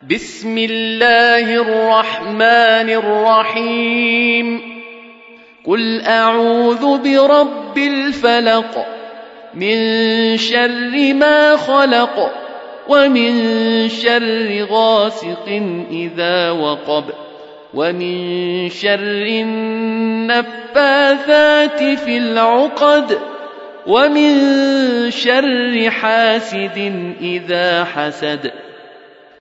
بسم الله الرحمن الرحيم قل أعوذ برب الفلق من شر ما خلق ومن شر غاسق إذا وقب ومن شر النفاثات في العقد ومن شر حاسد إذا حسد